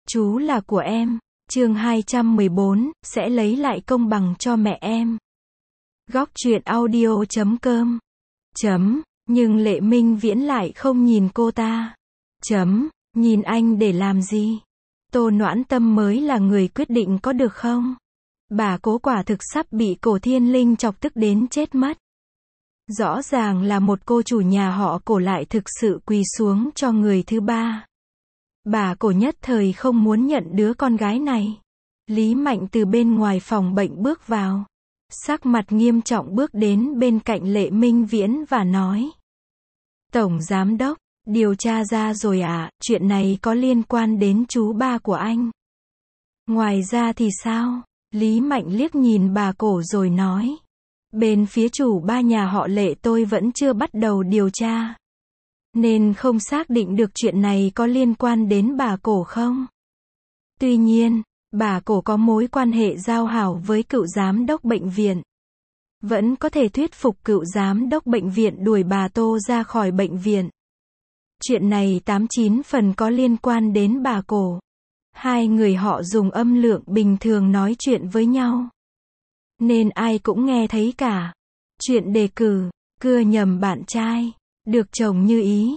Chú là của em. Chương 214, sẽ lấy lại công bằng cho mẹ em. Góc truyện audio.com. Nhưng Lệ Minh Viễn lại không nhìn cô ta. Nhìn anh để làm gì? Tô Noãn Tâm mới là người quyết định có được không? Bà Cố quả thực sắp bị Cổ Thiên Linh chọc tức đến chết mất. Rõ ràng là một cô chủ nhà họ Cổ lại thực sự quỳ xuống cho người thứ ba. Bà Cổ nhất thời không muốn nhận đứa con gái này. Lý Mạnh từ bên ngoài phòng bệnh bước vào. Sắc mặt nghiêm trọng bước đến bên cạnh Lệ Minh Viễn và nói. Tổng Giám Đốc, điều tra ra rồi ạ, chuyện này có liên quan đến chú ba của anh. Ngoài ra thì sao? Lý Mạnh liếc nhìn bà Cổ rồi nói. Bên phía chủ ba nhà họ Lệ tôi vẫn chưa bắt đầu điều tra. Nên không xác định được chuyện này có liên quan đến bà Cổ không. Tuy nhiên, bà Cổ có mối quan hệ giao hảo với cựu giám đốc bệnh viện. Vẫn có thể thuyết phục cựu giám đốc bệnh viện đuổi bà Tô ra khỏi bệnh viện. Chuyện này 89 phần có liên quan đến bà Cổ. Hai người họ dùng âm lượng bình thường nói chuyện với nhau. Nên ai cũng nghe thấy cả. Chuyện đề cử, cưa nhầm bạn trai, được chồng như ý.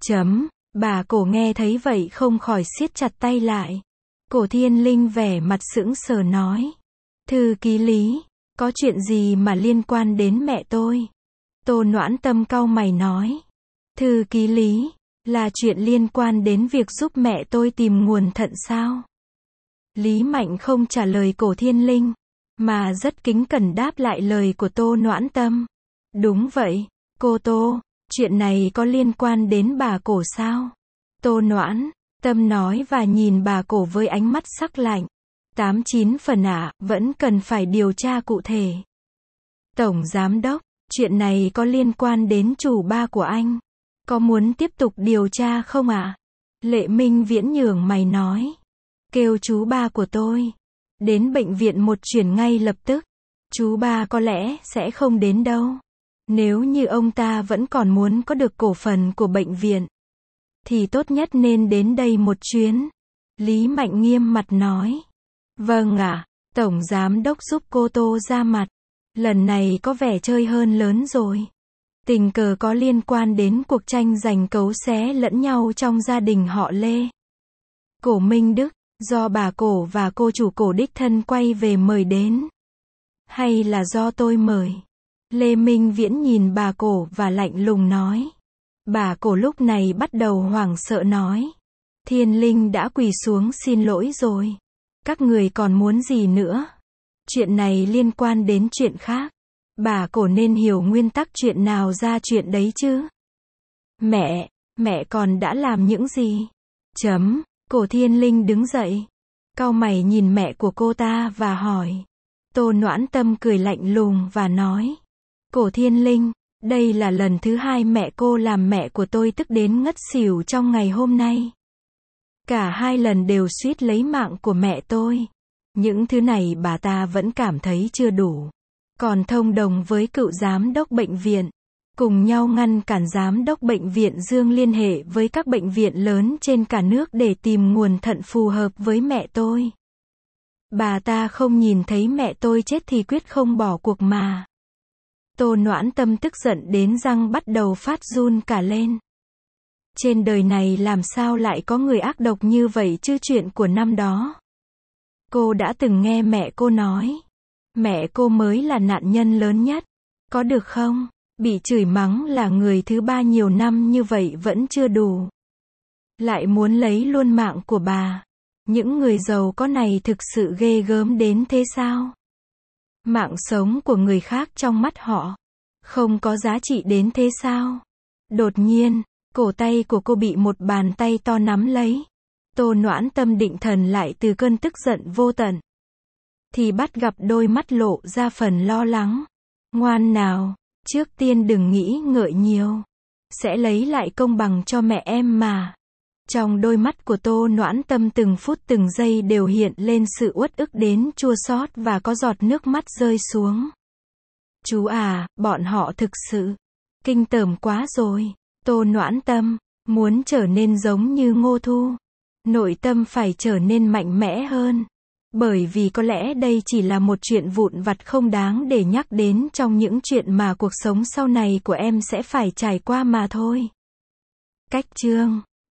Bà Cổ nghe thấy vậy không khỏi siết chặt tay lại. Cổ Thiên Linh vẻ mặt sững sờ nói. Thư ký Lý, có chuyện gì mà liên quan đến mẹ tôi? Tô Noãn Tâm cau mày nói. Thư ký Lý, là chuyện liên quan đến việc giúp mẹ tôi tìm nguồn thận sao? Lý Mạnh không trả lời Cổ Thiên Linh, mà rất kính cẩn đáp lại lời của Tô Noãn Tâm. Đúng vậy, cô Tô, chuyện này có liên quan đến bà Cổ sao? Tô Noãn Tâm nói và nhìn bà Cổ với ánh mắt sắc lạnh. 89 phần ạ, vẫn cần phải điều tra cụ thể. Tổng Giám Đốc, chuyện này có liên quan đến chủ ba của anh. Có muốn tiếp tục điều tra không ạ? Lệ Minh Viễn nhướng mày nói. Kêu chú ba của tôi đến bệnh viện một chuyển ngay lập tức. Chú ba có lẽ sẽ không đến đâu. Nếu như ông ta vẫn còn muốn có được cổ phần của bệnh viện, thì tốt nhất nên đến đây một chuyến. Lý Mạnh nghiêm mặt nói. Vâng ạ, Tổng Giám Đốc giúp cô Tô ra mặt. Lần này có vẻ chơi hơn lớn rồi. Tình cờ có liên quan đến cuộc tranh giành cấu xé lẫn nhau trong gia đình họ Lê. Cổ Minh Đức, do bà Cổ và cô chủ Cổ đích thân quay về mời đến. Hay là do tôi mời? Lê Minh Viễn nhìn bà Cổ và lạnh lùng nói. Bà Cổ lúc này bắt đầu hoảng sợ nói. Thiên Linh đã quỳ xuống xin lỗi rồi. Các người còn muốn gì nữa? Chuyện này liên quan đến chuyện khác. Bà Cổ nên hiểu nguyên tắc chuyện nào ra chuyện đấy chứ. Mẹ còn đã làm những gì? Cổ Thiên Linh đứng dậy. Cau mày nhìn mẹ của cô ta và hỏi. Tô Noãn Tâm cười lạnh lùng và nói. Cổ Thiên Linh, đây là lần thứ hai mẹ cô làm mẹ của tôi tức đến ngất xỉu trong ngày hôm nay. Cả hai lần đều suýt lấy mạng của mẹ tôi. Những thứ này bà ta vẫn cảm thấy chưa đủ. Còn thông đồng với cựu giám đốc bệnh viện, cùng nhau ngăn cản giám đốc bệnh viện Dương liên hệ với các bệnh viện lớn trên cả nước để tìm nguồn thận phù hợp với mẹ tôi. Bà ta không nhìn thấy mẹ tôi chết thì quyết không bỏ cuộc mà. Tô Noãn Tâm tức giận đến răng bắt đầu phát run cả lên. Trên đời này làm sao lại có người ác độc như vậy chứ? Chuyện của năm đó, cô đã từng nghe mẹ cô nói. Mẹ cô mới là nạn nhân lớn nhất. Có được không? Bị chửi mắng là người thứ ba nhiều năm như vậy vẫn chưa đủ. Lại muốn lấy luôn mạng của bà. Những người giàu có này thực sự ghê gớm đến thế sao? Mạng sống của người khác trong mắt họ không có giá trị đến thế sao? Đột nhiên, cổ tay của cô bị một bàn tay to nắm lấy. Tô Noãn Tâm định thần lại từ cơn tức giận vô tận, thì bắt gặp đôi mắt lộ ra phần lo lắng. Ngoan nào, trước tiên đừng nghĩ ngợi nhiều. Sẽ lấy lại công bằng cho mẹ em mà. Trong đôi mắt của Tô Noãn Tâm từng phút từng giây đều hiện lên sự uất ức đến chua xót và có giọt nước mắt rơi xuống. Chú à, bọn họ thực sự kinh tởm quá rồi. Tô Noãn Tâm muốn trở nên giống như Ngô Thu. Nội tâm phải trở nên mạnh mẽ hơn. Bởi vì có lẽ đây chỉ là một chuyện vụn vặt không đáng để nhắc đến trong những chuyện mà cuộc sống sau này của em sẽ phải trải qua mà thôi. Cách chương